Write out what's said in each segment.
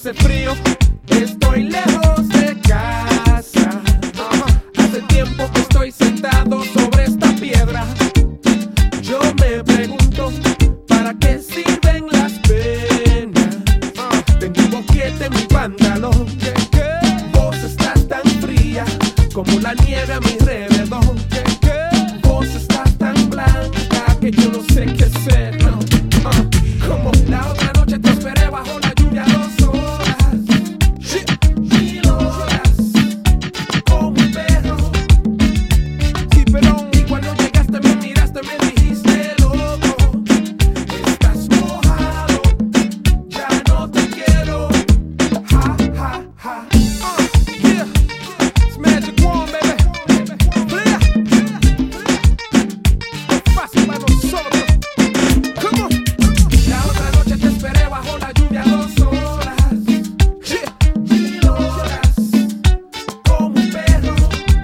Hace frío, estoy lejos de casa. Hace tiempo que estoy sentado sobre esta piedra. Yo me pregunto, ¿para qué sirven las penas? Tengo un boquete en mi pantalón. Vos estás tan fría como la nieve a mi alrededor. Vos estás tan blanca que yo no sé qué hacer, no. Como la otra noche te esperé bajo la lluvia 2 horas, 1000 horas, como un perro. Sí, pero y cuando llegaste me miraste, me dijiste loco, estás mojado, ya no te quiero. Ja, ja, ja. Yeah, it's Magic Wand, baby. Flea. Es fácil para nosotros. Come on. La otra noche te esperé bajo la lluvia 2 horas, 1000 horas, como un perro.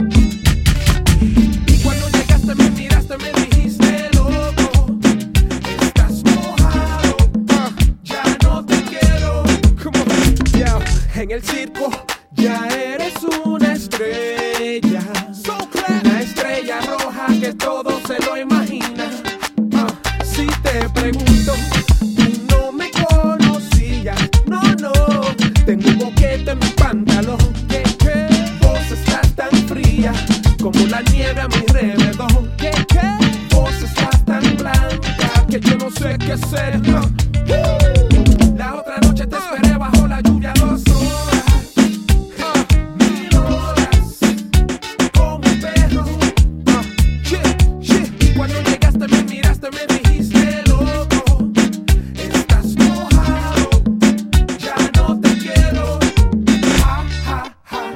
Y cuando llegaste me miraste, me dijiste loco, estás mojado, ya no te quiero. Come on. Yeah. En el circo ya eres una estrella, una estrella roja que todo se lo imagina. Si te pregunto, tú no me conocías, no, no. Tengo un boquete en mi pantalón. Vos estás tan fría como la nieve a mi alrededor. Vos estás tan blanca que yo no sé qué hacer. La otra noche te esperé bajo la lluvia 2 horas, 1000 horas, como un perro. Y cuando llegaste me miraste, me dijiste loco, estás mojado, ya no te quiero. Ja, ja, ja.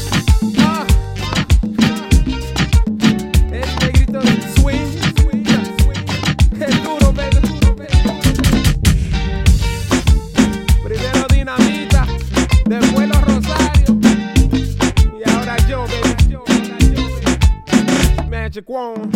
El negrito del swing, el duro, baby. Primero Dinamita, después Los Rosarios, y ahora yo, baby. Magic Wand.